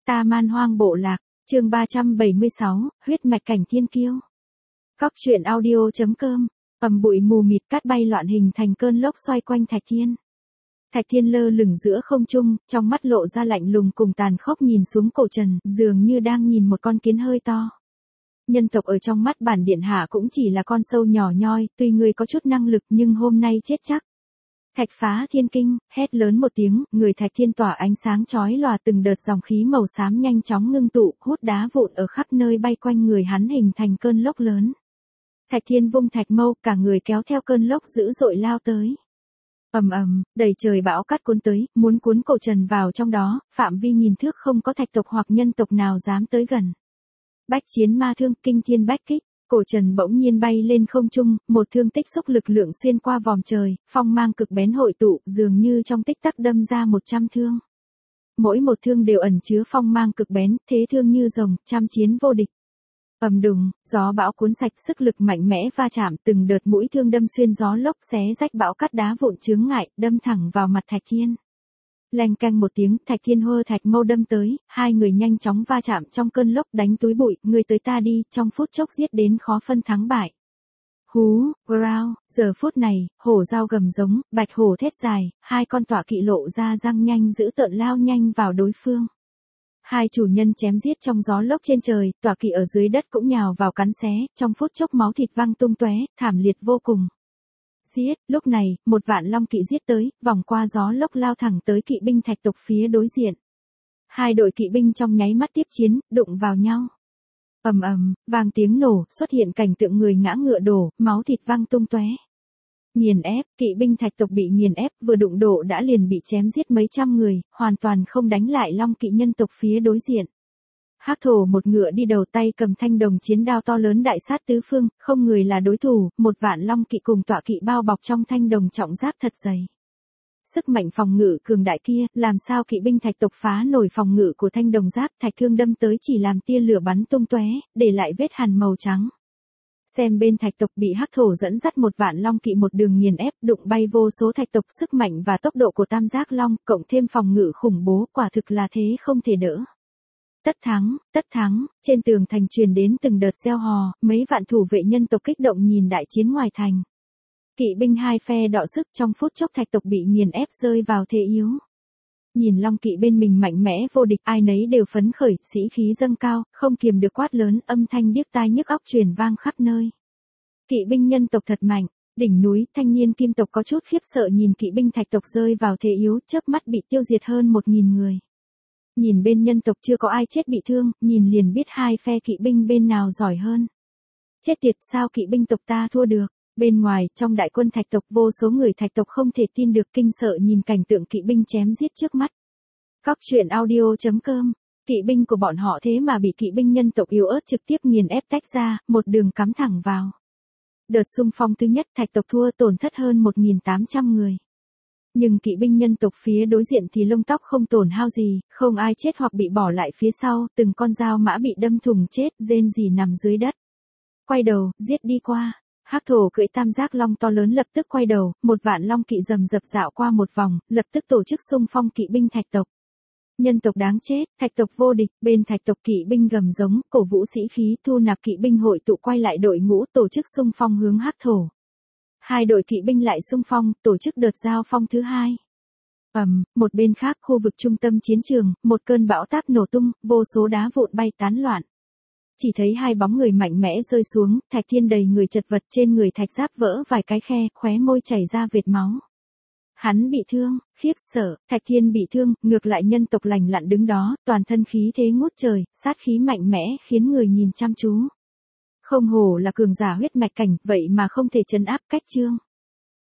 Ta Man Hoang Bộ Lạc, chương 376, huyết mạch cảnh thiên kiêu. Cóc truyện audio.com, bụi mù mịt cát bay loạn hình thành cơn lốc xoay quanh Thạch Thiên. Thạch Thiên lơ lửng giữa không trung, trong mắt lộ ra lạnh lùng cùng tàn khốc nhìn xuống cổ trần, dường như đang nhìn một con kiến hơi to. Nhân tộc ở trong mắt bản điện hạ cũng chỉ là con sâu nhỏ nhoi, tuy người có chút năng lực nhưng hôm nay chết chắc. Thạch phá thiên kinh, hét lớn một tiếng, người Thạch Thiên tỏa ánh sáng chói lòa, từng đợt dòng khí màu xám nhanh chóng ngưng tụ, hút đá vụn ở khắp nơi bay quanh người hắn hình thành cơn lốc lớn. Thạch Thiên vung thạch mâu, cả người kéo theo cơn lốc dữ dội lao tới. Ầm ầm, đầy trời bão cát cuốn tới, muốn cuốn cổ trần vào trong đó, phạm vi nghìn thước không có thạch tộc hoặc nhân tộc nào dám tới gần. Bách chiến ma thương, kinh thiên bách kích. Cổ trần bỗng nhiên bay lên không trung, một thương tích xúc lực lượng xuyên qua vòm trời, phong mang cực bén hội tụ, dường như trong tích tắc đâm ra 100 thương. Mỗi một thương đều ẩn chứa phong mang cực bén, thế thương như rồng, trăm chiến vô địch. Ầm đùng, gió bão cuốn sạch, sức lực mạnh mẽ va chạm, từng đợt mũi thương đâm xuyên gió lốc, xé rách bão cát đá vụn chướng ngại, đâm thẳng vào mặt Thạch Thiên. Leng canh một tiếng, Thạch Thiên hơ thạch mâu đâm tới, hai người nhanh chóng va chạm trong cơn lốc, đánh túi bụi, người tới ta đi, trong phút chốc giết đến khó phân thắng bại. Hú, growl, giờ phút này, hổ dao gầm giống, bạch hổ thét dài, hai con tọa kỵ lộ ra răng nhanh dữ tợn lao nhanh vào đối phương. Hai chủ nhân chém giết trong gió lốc trên trời, tọa kỵ ở dưới đất cũng nhào vào cắn xé, trong phút chốc máu thịt văng tung tóe, thảm liệt vô cùng. Giết, lúc này, một vạn long kỵ giết tới, vòng qua gió lốc lao thẳng tới kỵ binh Thạch tộc phía đối diện. Hai đội kỵ binh trong nháy mắt tiếp chiến, đụng vào nhau. Ầm ầm, vang tiếng nổ, xuất hiện cảnh tượng người ngã ngựa đổ, máu thịt văng tung tóe. Nghiền ép, kỵ binh Thạch tộc bị nghiền ép, vừa đụng độ đã liền bị chém giết mấy trăm người, hoàn toàn không đánh lại long kỵ nhân tộc phía đối diện. Hắc thổ một ngựa đi đầu, tay cầm thanh đồng chiến đao to lớn đại sát tứ phương, không người là đối thủ, một vạn long kỵ cùng tọa kỵ bao bọc trong thanh đồng trọng giáp thật dày. Sức mạnh phòng ngự cường đại kia, làm sao kỵ binh Thạch tộc phá nổi phòng ngự của thanh đồng giáp, thạch thương đâm tới chỉ làm tia lửa bắn tung tóe, để lại vết hằn màu trắng. Xem bên Thạch tộc bị Hắc thổ dẫn dắt một vạn long kỵ một đường nghiền ép, đụng bay vô số Thạch tộc, sức mạnh và tốc độ của tam giác long, cộng thêm phòng ngự khủng bố, quả thực là thế không thể đỡ. Tất thắng, trên tường thành truyền đến từng đợt reo hò, mấy vạn thủ vệ nhân tộc kích động nhìn đại chiến ngoài thành. Kỵ binh hai phe đọ sức, trong phút chốc Thạch tộc bị nghiền ép rơi vào thế yếu. Nhìn long kỵ bên mình mạnh mẽ vô địch, ai nấy đều phấn khởi, sĩ khí dâng cao, không kiềm được quát lớn, âm thanh điếc tai nhức óc truyền vang khắp nơi. Kỵ binh nhân tộc thật mạnh. Đỉnh núi, thanh niên kim tộc có chút khiếp sợ nhìn kỵ binh Thạch tộc rơi vào thế yếu, chớp mắt bị tiêu diệt hơn 1000 người. Nhìn bên nhân tộc chưa có ai chết bị thương, nhìn liền biết hai phe kỵ binh bên nào giỏi hơn. Chết tiệt, sao kỵ binh tộc ta thua được? Bên ngoài, trong đại quân Thạch tộc, vô số người Thạch tộc không thể tin được, kinh sợ nhìn cảnh tượng kỵ binh chém giết trước mắt. Cóc truyện audio.com, kỵ binh của bọn họ thế mà bị kỵ binh nhân tộc yếu ớt trực tiếp nghiền ép tách ra, một đường cắm thẳng vào. Đợt xung phong thứ nhất Thạch tộc thua, tổn thất hơn 1800 người. Nhưng kỵ binh nhân tộc phía đối diện thì lông tóc không tổn hao gì, không ai chết hoặc bị bỏ lại phía sau, từng con dao mã bị đâm thủng chết, rên rỉ nằm dưới đất. Quay đầu, giết đi qua. Hắc thổ cưỡi tam giác long to lớn lập tức quay đầu, một vạn long kỵ rầm rập dạo qua một vòng, lập tức tổ chức xung phong kỵ binh Thạch tộc. Nhân tộc đáng chết, Thạch tộc vô địch, bên Thạch tộc kỵ binh gầm giống, cổ vũ sĩ khí, thu nạp kỵ binh hội tụ quay lại đội ngũ, tổ chức xung phong hướng Hắc thổ. Hai đội kỵ binh lại xung phong, tổ chức đợt giao phong thứ hai. Một bên khác khu vực trung tâm chiến trường, một cơn bão táp nổ tung, vô số đá vụn bay tán loạn. Chỉ thấy hai bóng người mạnh mẽ rơi xuống, Thạch Thiên đầy người chật vật, trên người thạch giáp vỡ vài cái khe, khóe môi chảy ra vệt máu. Hắn bị thương, khiếp sợ, Thạch Thiên bị thương, ngược lại nhân tộc lành lặn đứng đó, toàn thân khí thế ngút trời, sát khí mạnh mẽ, khiến người nhìn chăm chú. Không hổ là cường giả huyết mạch cảnh, vậy mà không thể trấn áp cách chương.